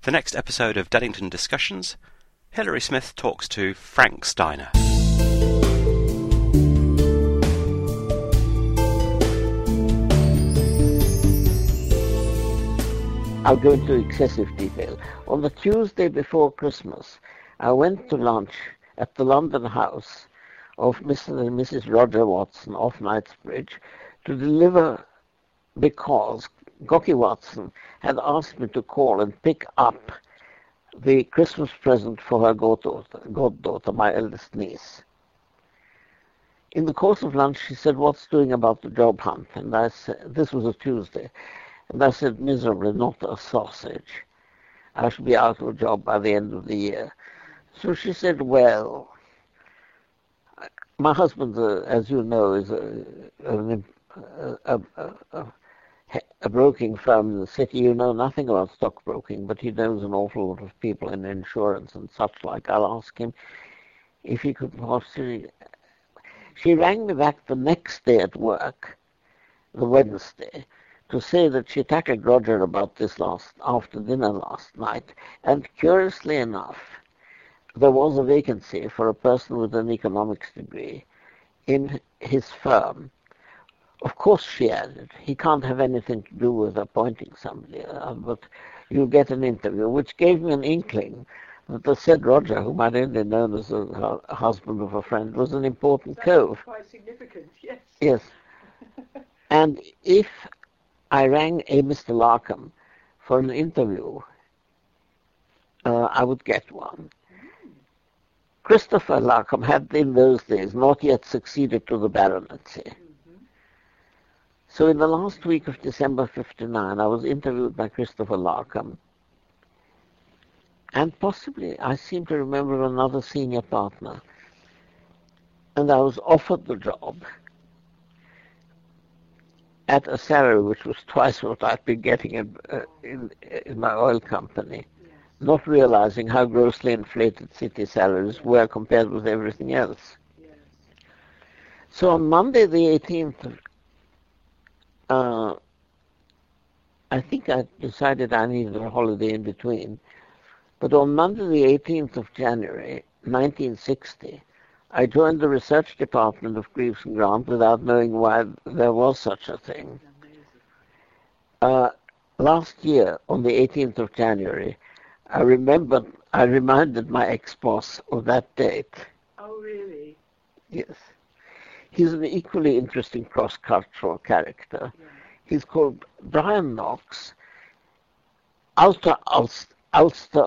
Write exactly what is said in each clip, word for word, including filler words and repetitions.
The next episode of Duddington Discussions, Hilary Smith talks to Frank Steiner. I'll go into excessive detail. On the Tuesday before Christmas, I went to lunch at the London house of Mister and Missus Roger Watson off Knightsbridge to deliver, because Gawky Watson had asked me to call and pick up the Christmas present for her goddaughter, goddaughter, my eldest niece. In the course of lunch, she said, "What's doing about the job hunt?" And I said, this was a Tuesday, and I said, "Miserably, not a sausage. I shall be out of a job by the end of the year." So she said, "Well, my husband, uh, as you know, is a, a, a, a, a, a broking firm in the city. You know nothing about stockbroking, but he knows an awful lot of people in insurance and such like. I'll ask him if he could possibly..." She rang me back the next day at work, the Wednesday, to say that she tackled Roger about this last after dinner last night, and curiously enough, there was a vacancy for a person with an economics degree in his firm. Of course, she added, he can't have anything to do with appointing somebody, uh, but you'll get an interview, which gave me an inkling that the said Roger, whom I'd only known as a, a husband of a friend, was an important That's cove. Quite significant, yes. Yes. And if I rang a Mister Larkham for an interview, uh, I would get one. Mm. Christopher Larkham had in those days not yet succeeded to the baronetcy. Mm-hmm. So in the last week of December fifty-nine, I was interviewed by Christopher Larkham. And possibly, I seem to remember, another senior partner. And I was offered the job at a salary which was twice what I'd been getting in, uh, in, in my oil company, yes. Not realizing how grossly inflated city salaries yes. were compared with everything else. Yes. So on Monday the eighteenth, uh, I think I decided I needed a holiday in between, but on Monday the eighteenth of January, nineteen sixty, I joined the research department of Greaves and Grant without knowing why there was such a thing. Uh, last year, on the eighteenth of January, I remembered, I reminded my ex-boss of that date. Oh, really? Yes. He's an equally interesting cross-cultural character. Yeah. He's called Brian Knox, Ulster, Ulster, Ulster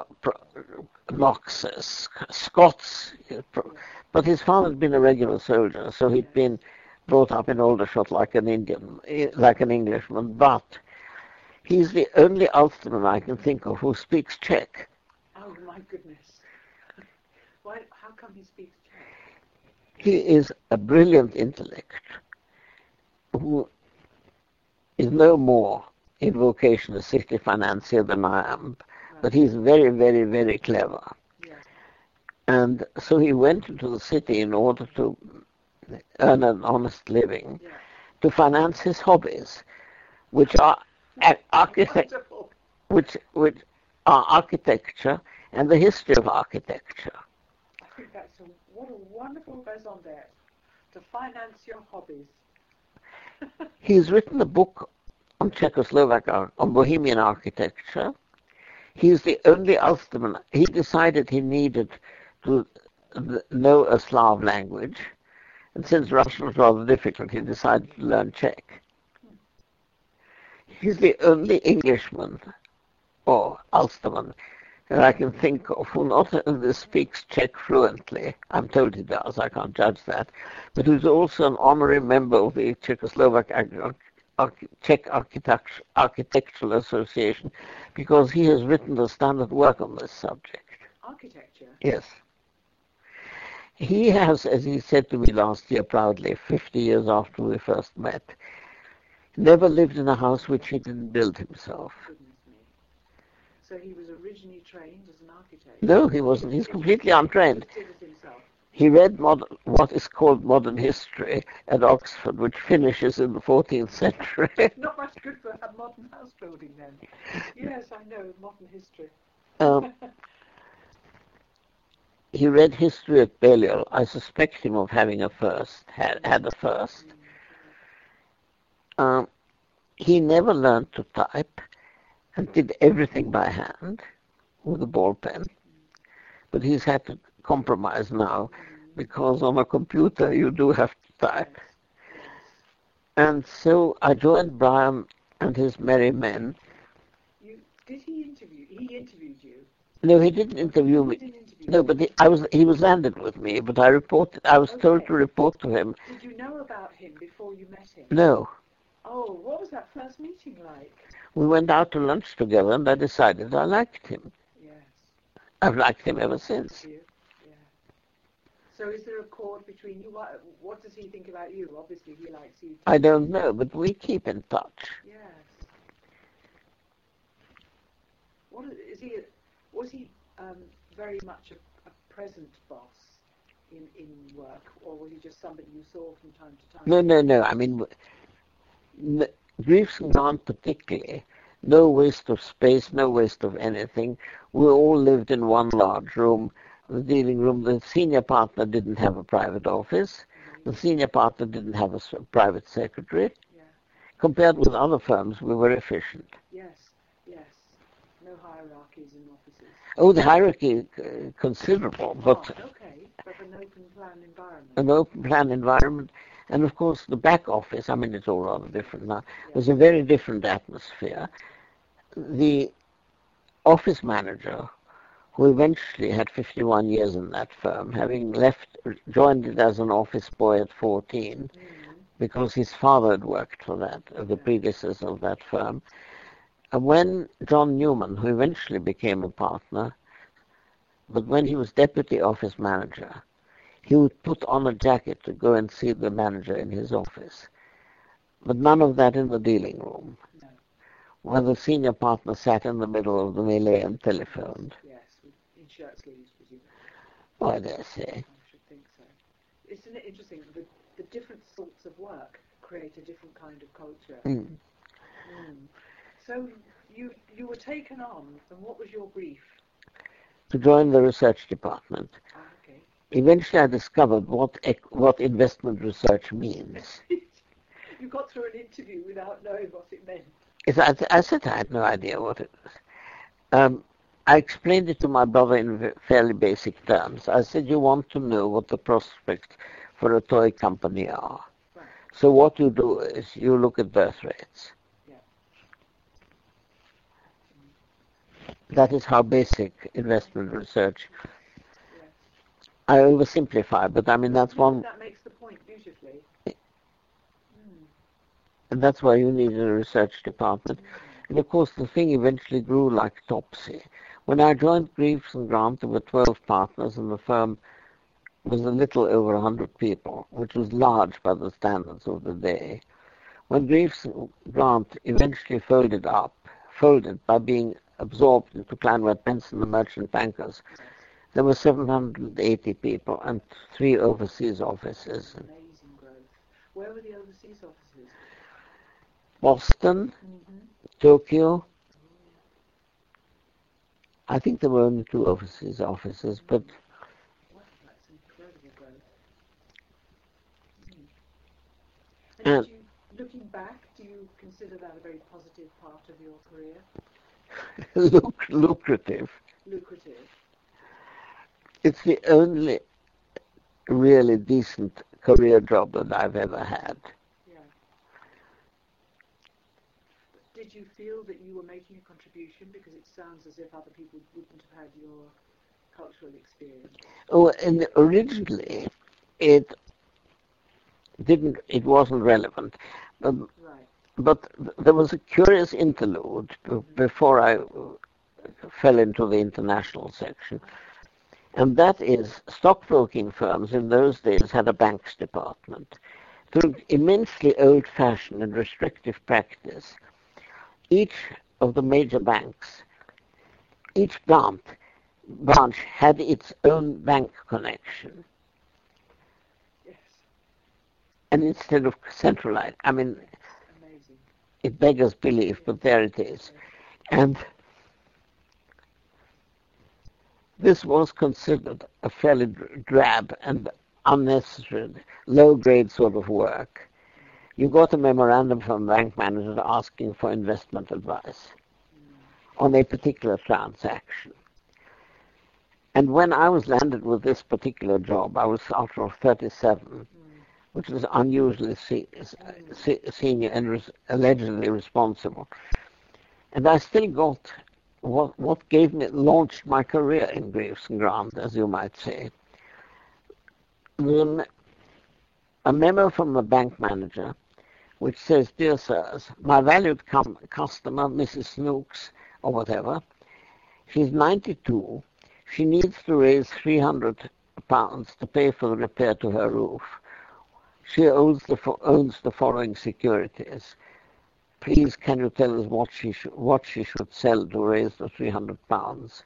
Knox, Scots, but his father had been a regular soldier, so he'd been brought up in Aldershot like an Indian, like an Englishman, but he's the only Ulsterman I can think of who speaks Czech. Oh, my goodness. Why, how come he speaks Czech? He is a brilliant intellect who is no more in vocation a city financier than I am, right. But he's very, very, very clever. Yes. And so he went into the city in order to earn an honest living, yeah. to finance his hobbies, which are architect, which which are architecture and the history of architecture. I think that's a, what a wonderful raison d'être, to finance your hobbies. He's written a book on Czechoslovak art, on Bohemian architecture. He's the only Ulsterman. He decided he needed to know a Slav language, and since Russian was rather difficult, he decided to learn Czech. He's the only Englishman or Ulsterman that I can think of who not only speaks Czech fluently, I'm told he does, I can't judge that, but who's also an honorary member of the Czechoslovak Czech Architectural Association, because he has written the standard work on this subject. Architecture? Yes. He has, as he said to me last year proudly, fifty years after we first met, never lived in a house which he didn't build himself. Goodness me. So he was originally trained as an architect? No, he wasn't. He's completely untrained. He did it himself. He read mod- what is called modern history at Oxford, which finishes in the fourteenth century. Not much good for a modern house building then. Yes, I know, modern history. Um, he read history at Balliol. I suspect him of having a first, had, had a first. Um, he never learned to type and did everything by hand with a ball pen. But he's had to compromise now because on a computer you do have to type. And so I joined Brian and his merry men. You, did he interview? He interviewed you? No, he didn't interview He me. didn't interview No, you. but he, I was he was landed with me. But I reported. I was told Okay. to report to him. Did you know about him before you met him? No, Oh, what was that first meeting like? we went out to lunch together, and I decided I liked him. Yes. I've liked him ever since. You? Yeah. So is there a chord between you? What, what does he think about you? Obviously he likes you too. I don't know, but we keep in touch. Yes. What is, is he? Was he um, very much a, a present boss in in work, or was he just somebody you saw from time to time? No, no, no. I mean, n- Greaves and Grant particularly. No waste of space, no waste of anything. We all lived in one large room, the dealing room. The senior partner didn't have a private office. The senior partner didn't have a s- private secretary. Yeah. Compared with other firms, we were efficient. Yes. Yes. No hierarchies in offices. Oh, the hierarchy uh, considerable, but Oh, okay. But an open plan environment. an open plan environment. And of course, the back office, I mean, it's all rather different now, Yeah. was a very different atmosphere. The office manager, who eventually had fifty-one years in that firm, having left, joined it as an office boy at fourteen, Mm-hmm. because his father had worked for that, uh, the predecessor of that firm. And when John Newman, who eventually became a partner, but when he was deputy office manager, he would put on a jacket to go and see the manager in his office. But none of that in the dealing room, No. where the senior partner sat in the middle of the melee and telephoned. Yes. In shirt sleeves, presumably. Oh, I dare say. I should think so. Isn't it interesting? The, the different sorts of work create a different kind of culture. Mm. Mm. So you you were taken on, and what was your brief? To join the research department. Ah, okay. Eventually I discovered what ec- what investment research means. You got through an interview without knowing what it meant. It's, I, I said I had no idea what it was. Um, I explained it to my brother in v- fairly basic terms. I said, you want to know what the prospects for a toy company are. Right. So what you do is you look at birth rates. Yeah. That is how basic investment research. Yeah. I oversimplify, but I mean that's one, That makes the point beautifully. Mm. and that's why you need a research department. And of course, the thing eventually grew like topsy. When I joined Greaves and Grant, there were twelve partners, and the firm was a little over one hundred people, which was large by the standards of the day. When Greaves and Grant eventually folded up, folded by being absorbed into Clanward Benson, the merchant bankers, there were seven hundred eighty people and three overseas offices. Amazing growth. Where were the overseas offices? Boston, Mm-hmm. Tokyo. I think there were only two overseas offices, but Wow, that's incredible growth. Mm. And And- did you, looking back, do you consider that a very positive part of your career? luc- lucrative. Lucrative. It's the only really decent career job that I've ever had. Yeah. Did you feel that you were making a contribution? Because it sounds as if other people wouldn't have had your cultural experience. Oh, and originally it didn't, it wasn't relevant. Um, Right. but th- there was a curious interlude b- before I uh, fell into the international section. And that is, stockbroking firms in those days had a banks department. Through immensely old-fashioned and restrictive practice, each of the major banks, each branch, branch had its own bank connection. Yes. And instead of centralized, I mean, Amazing. it beggars belief, but there it is. And this was considered a fairly drab and unnecessary, low-grade sort of work. You got a memorandum from the bank manager asking for investment advice on a particular transaction. And when I was landed with this particular job, I was out of thirty-seven, mm. which was unusually se se senior and res allegedly responsible. And I still got what, what gave me, launched my career in Greaves and Grant, as you might say. The, a memo from the bank manager, which says, "Dear sirs, my valued com customer, Missus Snooks," or whatever, she's ninety-two. She needs to raise three hundred pounds to pay for the repair to her roof. She owns the, owns the following securities. Please, can you tell us what she, sh what she should sell to raise the three hundred pounds?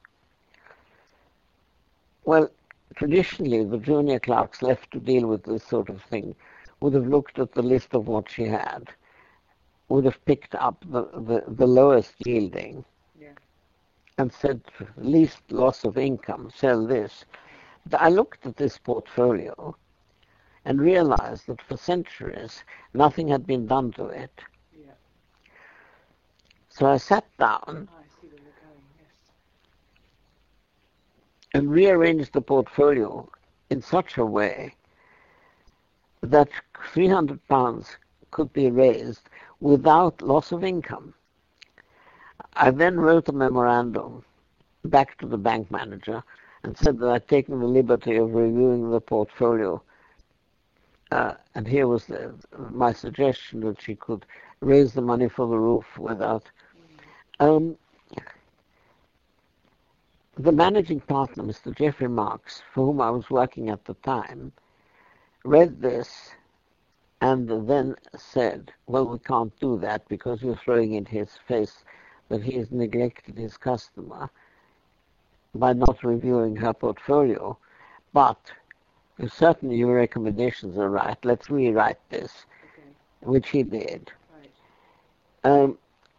Well, traditionally, the junior clerks left to deal with this sort of thing would have looked at the list of what she had, would have picked up the, the, the lowest yielding, yeah, and said, least loss of income, sell this. But I looked at this portfolio and realized that for centuries, nothing had been done to it. Yeah. So I sat down oh, I see where you're going. Yes. And rearranged the portfolio in such a way that three hundred pounds could be raised without loss of income. I then wrote a memorandum back to the bank manager and said that I'd taken the liberty of reviewing the portfolio. Uh, and here was the, my suggestion that she could raise the money for the roof without... Um, the managing partner, Mister Geoffrey Marks, for whom I was working at the time, read this and then said, well, we can't do that because you're throwing in his face that he has neglected his customer by not reviewing her portfolio. But certainly your recommendations are right. Let's rewrite this, okay. Which he did. Right. Um,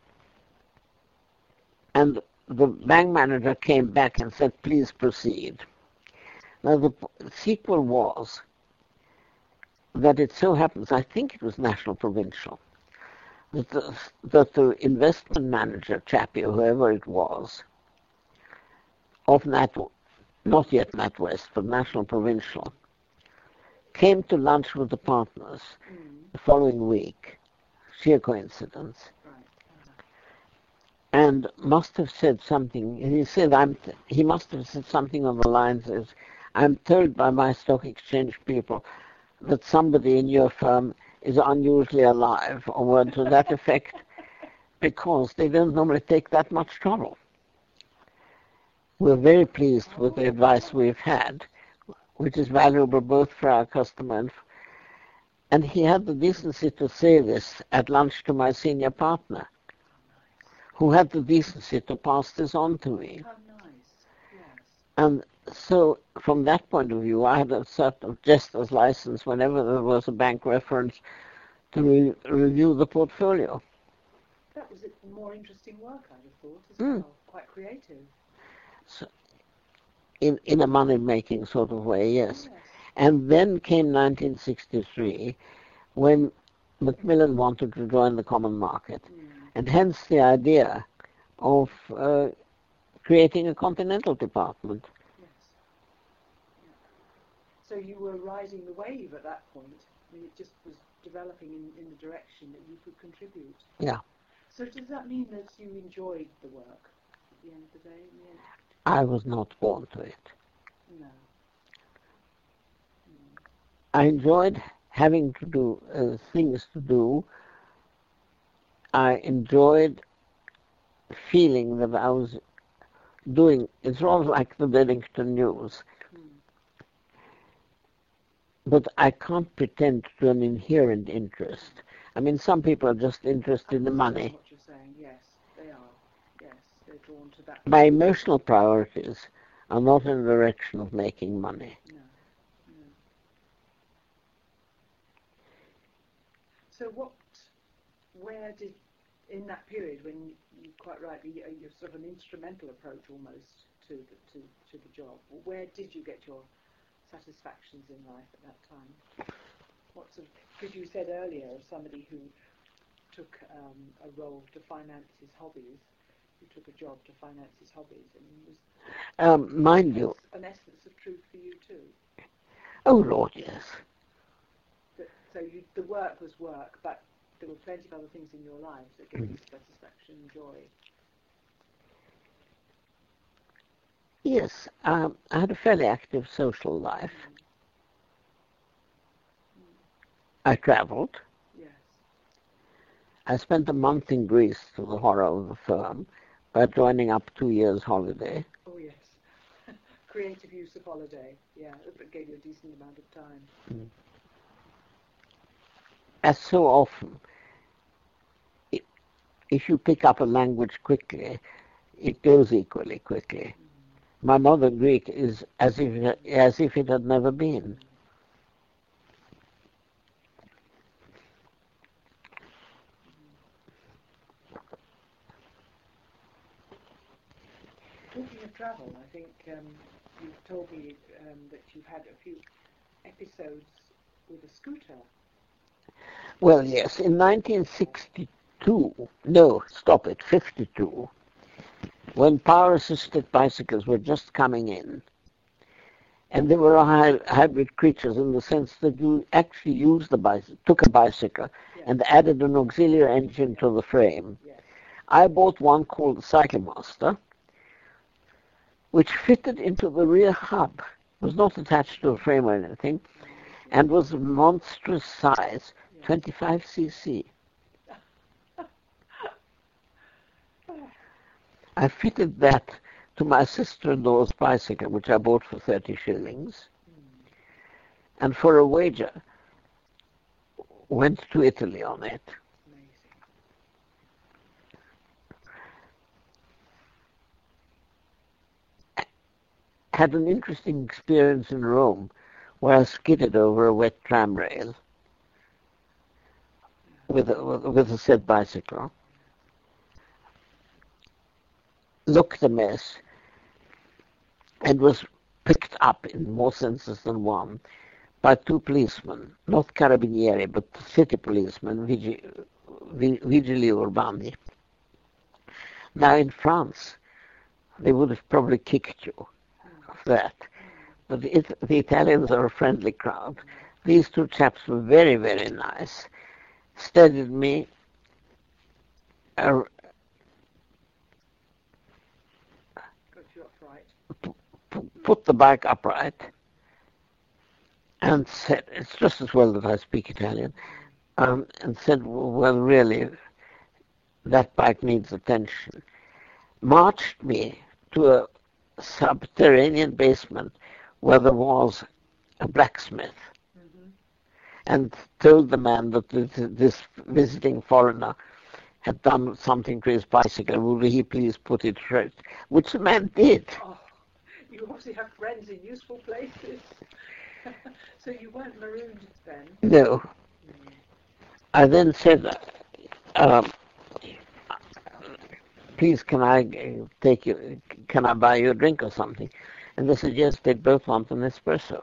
and the bank manager came back and said, please proceed. Now the sequel was that it so happens, I think it was National Provincial, that the, that the investment manager, Chappie, or whoever it was, of Nat, not yet NatWest, but National Provincial, came to lunch with the partners mm. the following week, sheer coincidence, right. uh-huh. and must have said something, he said, I'm th he must have said something on the lines as, I'm told by my stock exchange people that somebody in your firm is unusually alive, or word to that effect, because they don't normally take that much trouble. We're very pleased with the advice we've had, which is valuable both for our customer and... And he had the decency to say this at lunch to my senior partner, who had the decency to pass this on to me. How nice. Yes. And so, from that point of view, I had a sort of jester's license whenever there was a bank reference to re review the portfolio. That was a more interesting work, I'd have thought, as mm. well. Quite creative. So, in, in a money-making sort of way, yes. yes. And then came nineteen sixty-three, when Macmillan wanted to join the common market, mm. and hence the idea of uh, creating a continental department. So you were riding the wave at that point. I mean, it just was developing in, in the direction that you could contribute. Yeah. So does that mean that you enjoyed the work at the end of the day? In the end? I was not born to it. No. Mm. I enjoyed having to do uh, things to do. I enjoyed feeling that I was doing, it's all like the Bennington News. But I can't pretend to an inherent interest. I mean, some people are just interested in the money. What you're saying, yes, they are. Yes, they're drawn to that. My emotional priorities are not in the direction of making money. No, no. So what, where did, in that period when you quite rightly, you sort of an instrumental approach almost to the, to, to the job? Where did you get your satisfactions in life at that time? What sort of, because you said earlier, as somebody who took um, a role to finance his hobbies, who took a job to finance his hobbies, and was Um, mind you, an essence of truth for you too. oh Lord, yes. But, so you, the work was work, but there were plenty of other things in your lives that gave you satisfaction and joy. Yes, um, I had a fairly active social life. Mm. I travelled. Yes. I spent a month in Greece to the horror of the firm by joining up two years' holiday. Oh yes. Creative use of holiday. Yeah, it gave you a decent amount of time. Mm. As so often, if, if you pick up a language quickly, it goes equally quickly. Mm. My mother Greek is as if as if it had never been. Talking of travel, I think um, you've told me um, that you've had a few episodes with a scooter. Well, yes, in nineteen sixty-two, no, stop it, fifty-two, when power-assisted bicycles were just coming in, and they were hy- hybrid creatures in the sense that you actually used the bicycle, took a bicycle, yes, and added an auxiliary engine, yes, to the frame. Yes. I bought one called the Cyclemaster, which fitted into the rear hub, was not attached to a frame or anything, and was a monstrous size, twenty-five c c. I fitted that to my sister-in-law's bicycle, which I bought for thirty shillings, and for a wager, went to Italy on it. Had an interesting experience in Rome, where I skidded over a wet tram rail with a, with a said bicycle. Looked a mess, and was picked up in more senses than one by two policemen, not carabinieri, but city policemen, vigili, vigili urbani. Now in France, they would have probably kicked you of that. But the, the Italians are a friendly crowd. These two chaps were very, very nice. Steadied me, uh, put the bike upright, and said, it's just as well that I speak Italian, um, and said, well, really, that bike needs attention. Marched me to a subterranean basement where there was a blacksmith, mm-hmm, and told the man that this, this visiting foreigner had done something to his bicycle. Would he please put it straight? Which the man did. Oh, you obviously have friends in useful places. So you weren't marooned then? No. Mm. I then said, um, please, can I take you, can I buy you a drink or something? And they said, yes, they both want an espresso.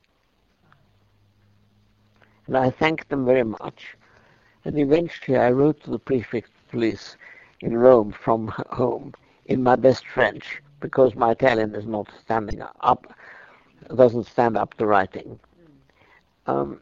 And I thanked them very much. And eventually I wrote to the prefect of police in Rome from home in my best French, because my Italian is not standing up, doesn't stand up to writing. Um,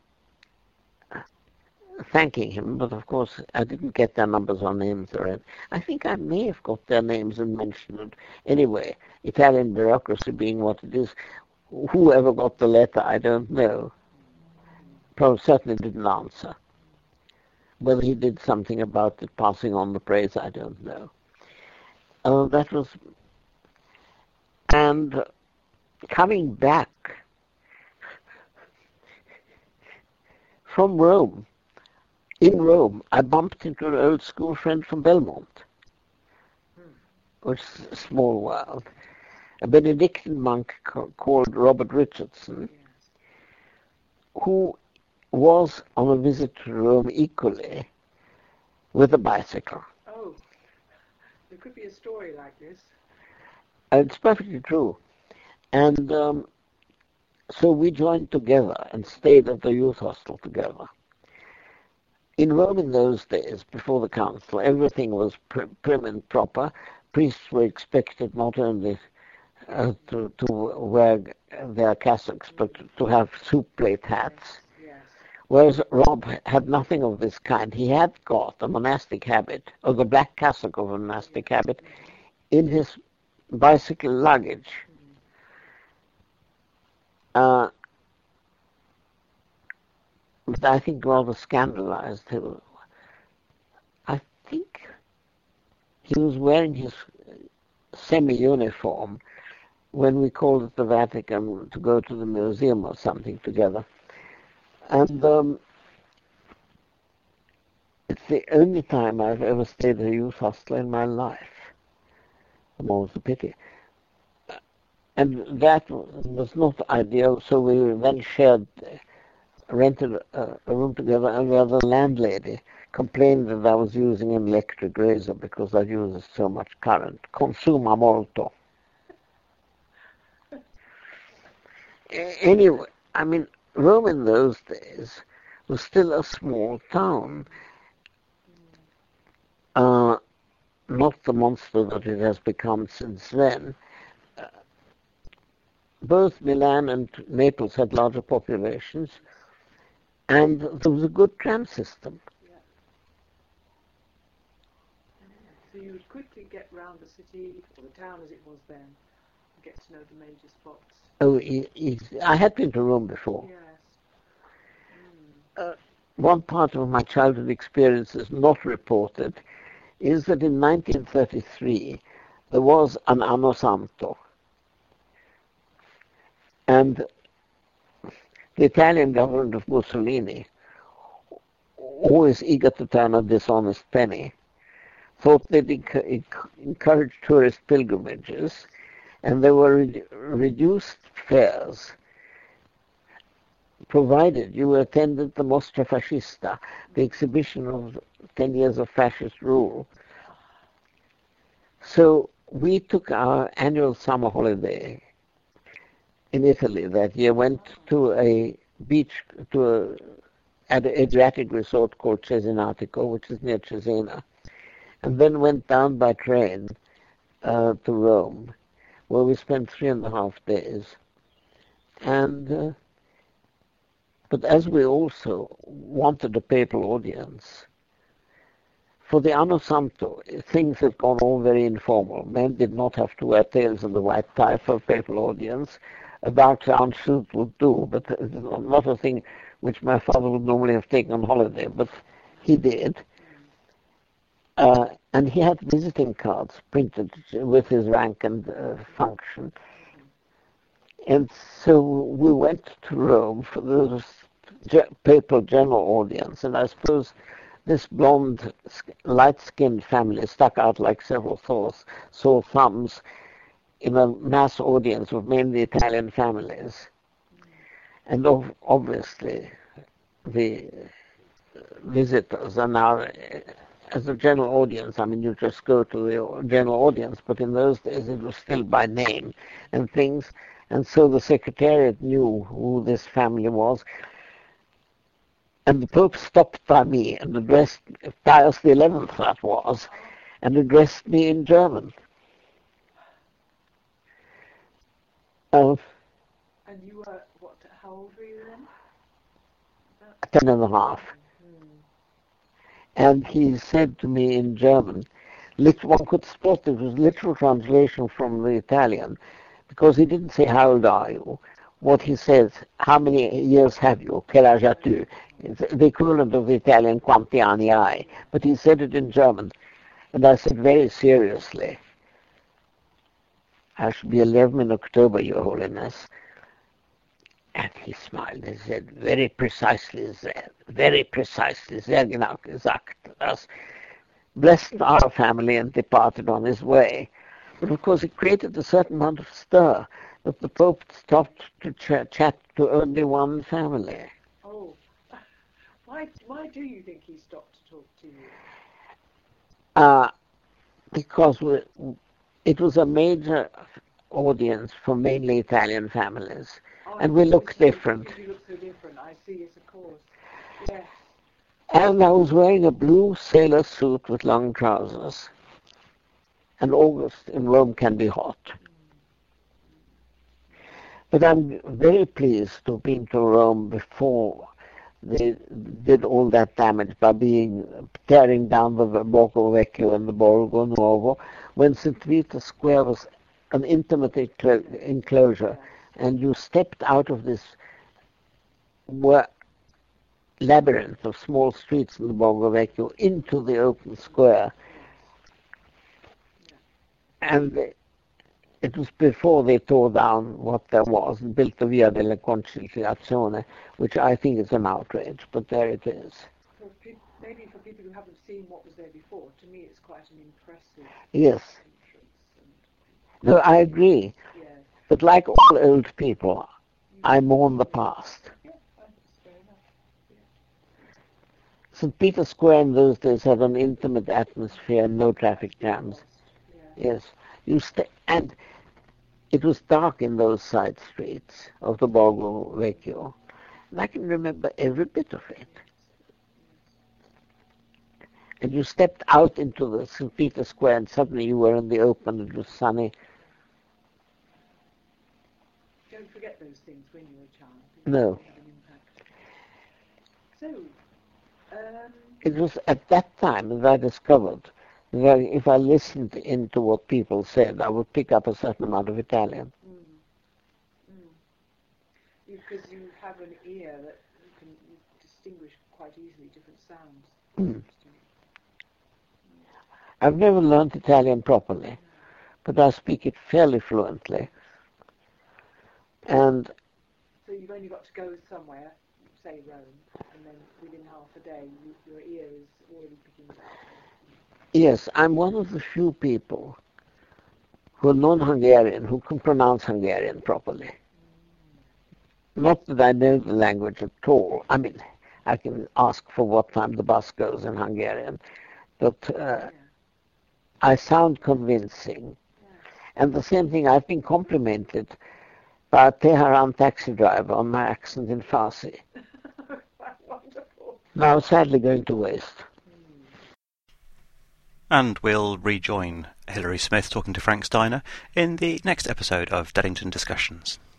thanking him, but of course I didn't get their numbers or names or anything. I think I may have got their names and mentioned it. Anyway, Italian bureaucracy being what it is, whoever got the letter, I don't know. Probably certainly didn't answer. Whether he did something about it, passing on the praise, I don't know. Uh, that was... And coming back from Rome, in Rome, I bumped into an old school friend from Belmont, which is a small world, a Benedictine monk co- called Robert Richardson, who was on a visit to Rome equally with a bicycle. Oh, there could be a story like this. It's perfectly true. And um, so we joined together and stayed at the youth hostel together. In Rome in those days, before the council, everything was pr- prim and proper. Priests were expected not only uh, to, to wear their cassocks, but to have soup plate hats. Yes. Whereas Rob had nothing of this kind. He had got a monastic habit, or the black cassock of a monastic habit, in his bicycle luggage. Uh, but I think rather scandalized him. I think he was wearing his semi-uniform when we called at the Vatican to go to the museum or something together. And um, it's the only time I've ever stayed at a youth hostel in my life. More a pity. And that was not ideal, so we then shared, rented a, a room together, and the other landlady complained that I was using an electric razor because I use so much current. Consuma molto. Anyway, I mean, Rome in those days was still a small town, uh, not the monster that it has become since then. Uh, both Milan and Naples had larger populations, and there was a good tram system. Yeah. So you would quickly get round the city, or the town as it was then, and get to know the major spots. Oh, he, he, I had been to Rome before. Yes. Mm. Uh, one part of my childhood experiences not reported is that in nineteen thirty-three there was an Anno Santo. And the Italian government of Mussolini, always eager to turn a dishonest penny, thought they'd enc- encourage tourist pilgrimages, and there were re- reduced fares provided you attended the Mostra Fascista, the exhibition of ten years of fascist rule. So we took our annual summer holiday in Italy that year, went to a beach, to a, at an Adriatic resort called Cesenatico, which is near Cesena, and then went down by train uh, to Rome, where we spent three and a half days. And uh, but as we also wanted a papal audience, for the Anno Santo, things had gone all very informal. Men did not have to wear tails and the white tie for a papal audience. A dark brown suit would do, but not a thing which my father would normally have taken on holiday, but he did. Uh, and he had visiting cards printed with his rank and uh, function. And so we went to Rome for the papal general audience, and I suppose this blonde, light-skinned family stuck out like several sores, sore thumbs in a mass audience of mainly Italian families. And obviously, the visitors are now, as a general audience, I mean, you just go to the general audience, but in those days it was still by name and things. And so the Secretariat knew who this family was. And the Pope stopped by me and addressed, Pius the eleventh that was, and addressed me in German. Uh, and you were, what, how old were you then? About ten and a half. Hmm. And he said to me in German, one could spot it was literal translation from the Italian, because he didn't say, how old are you? What he says, how many years have you? Quel âge as-tu? It's the equivalent of the Italian quanti anni hai. But he said it in German. And I said very seriously, I shall be eleven in October, Your Holiness. And he smiled and said, very precisely, sehr, very precisely, sehr genau gesagt. Thus, blessed our family and departed on his way. But of course it created a certain amount of stir that the Pope stopped to ch- chat to only one family. Oh, why, why do you think he stopped to talk to you? Uh, because we, it was a major audience for mainly Italian families. Oh, And we look because you- different. because You look so different. I see, yes, of course. Yes. And I was wearing a blue sailor suit with long trousers. And August in Rome can be hot. But I'm very pleased to have been to Rome before they did all that damage by being tearing down the Borgo Vecchio and the Borgo Nuovo, when Saint Peter's Square was an intimate enclo- enclosure, and you stepped out of this wa- labyrinth of small streets in the Borgo Vecchio into the open square. And it was before they tore down what there was and built the Via della Conciliazione, which I think is an outrage, but there it is. For pe- maybe for people who haven't seen what was there before, to me it's quite an impressive Yes. entrance. And, No, I agree. yes. But like all old people, I mourn the past. Yeah, that's fair enough. Saint Peter's Square in those days had an intimate atmosphere, no traffic jams. Yeah. Yes, you st- and it was dark in those side streets of the Borgo Vecchio. And I can remember every bit of it. And you stepped out into the Saint Peter's Square and suddenly you were in the open, it was sunny. Don't forget those things when you're a child. No. They have an impact. So, um, It was at that time that I discovered that if I listened into what people said, I would pick up a certain amount of Italian. mm, mm. Because you have an ear that you can you distinguish quite easily different sounds. Mm. I've never learned Italian properly, but I speak it fairly fluently. And So you've only got to go somewhere, say Rome, and then within half a day you, your ear is already picking it up. yes, I'm one of the few people who are non-Hungarian who can pronounce Hungarian properly. Not that I know the language at all. I mean, I can ask for what time the bus goes in Hungarian, but uh, Yeah. I sound convincing. And the same thing, I've been complimented by a Tehran taxi driver on my accent in Farsi. Wonderful. Now, sadly going to waste. And we'll rejoin Hilary Smith talking to Frank Steiner in the next episode of Deddington Discussions.